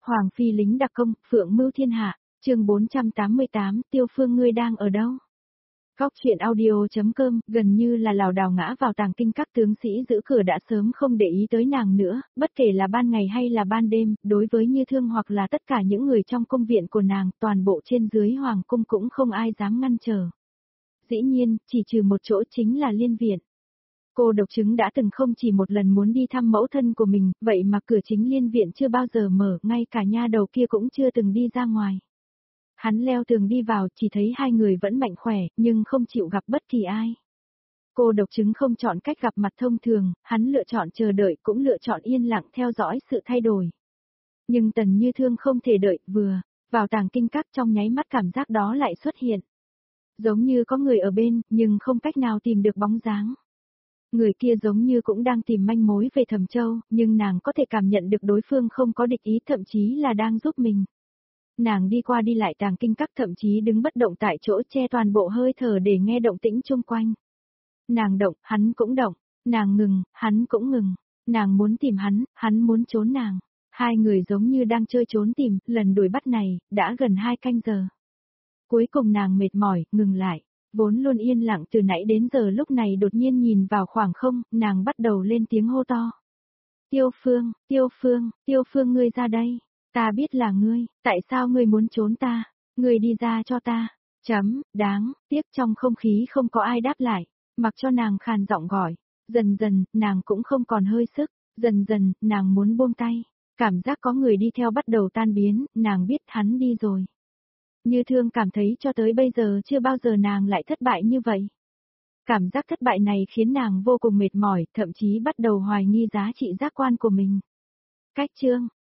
Hoàng phi lính đặc công, phượng mưu thiên hạ, chương 488, Tiêu Phương ngươi đang ở đâu? Góc chuyện audio.com, gần như là lảo đảo ngã vào tàng kinh, các tướng sĩ giữ cửa đã sớm không để ý tới nàng nữa, bất kể là ban ngày hay là ban đêm, đối với Như Thương hoặc là tất cả những người trong cung viện của nàng, toàn bộ trên dưới hoàng cung cũng không ai dám ngăn trở. Dĩ nhiên, chỉ trừ một chỗ chính là Liên viện. Cô độc chứng đã từng không chỉ một lần muốn đi thăm mẫu thân của mình, vậy mà cửa chính Liên viện chưa bao giờ mở, ngay cả nha đầu kia cũng chưa từng đi ra ngoài. Hắn leo tường đi vào, chỉ thấy hai người vẫn mạnh khỏe, nhưng không chịu gặp bất kỳ ai. Cô độc chứng không chọn cách gặp mặt thông thường, hắn lựa chọn chờ đợi, cũng lựa chọn yên lặng theo dõi sự thay đổi. Nhưng Tần Như Thương không thể đợi, vừa vào tàng kinh các trong nháy mắt cảm giác đó lại xuất hiện. Giống như có người ở bên, nhưng không cách nào tìm được bóng dáng. Người kia giống như cũng đang tìm manh mối về Thẩm Châu, nhưng nàng có thể cảm nhận được đối phương không có địch ý, thậm chí là đang giúp mình. Nàng đi qua đi lại tàng kinh các, thậm chí đứng bất động tại chỗ, che toàn bộ hơi thở để nghe động tĩnh xung quanh. Nàng động, hắn cũng động, nàng ngừng, hắn cũng ngừng, nàng muốn tìm hắn muốn trốn nàng. Hai người giống như đang chơi trốn tìm, lần đuổi bắt này, đã gần 2 canh giờ. Cuối cùng nàng mệt mỏi, ngừng lại, vốn luôn yên lặng từ nãy đến giờ lúc này đột nhiên nhìn vào khoảng không, nàng bắt đầu lên tiếng hô to. Tiêu Phương, Tiêu Phương, Tiêu Phương ngươi ra đây. Ta biết là ngươi, tại sao ngươi muốn trốn ta? Ngươi đi ra cho ta. Đáng tiếc trong không khí không có ai đáp lại, mặc cho nàng khàn giọng gọi. Dần dần, nàng cũng không còn hơi sức, dần dần, nàng muốn buông tay. Cảm giác có người đi theo bắt đầu tan biến, nàng biết hắn đi rồi. Như Thương cảm thấy cho tới bây giờ chưa bao giờ nàng lại thất bại như vậy. Cảm giác thất bại này khiến nàng vô cùng mệt mỏi, thậm chí bắt đầu hoài nghi giá trị giác quan của mình. Cách chương,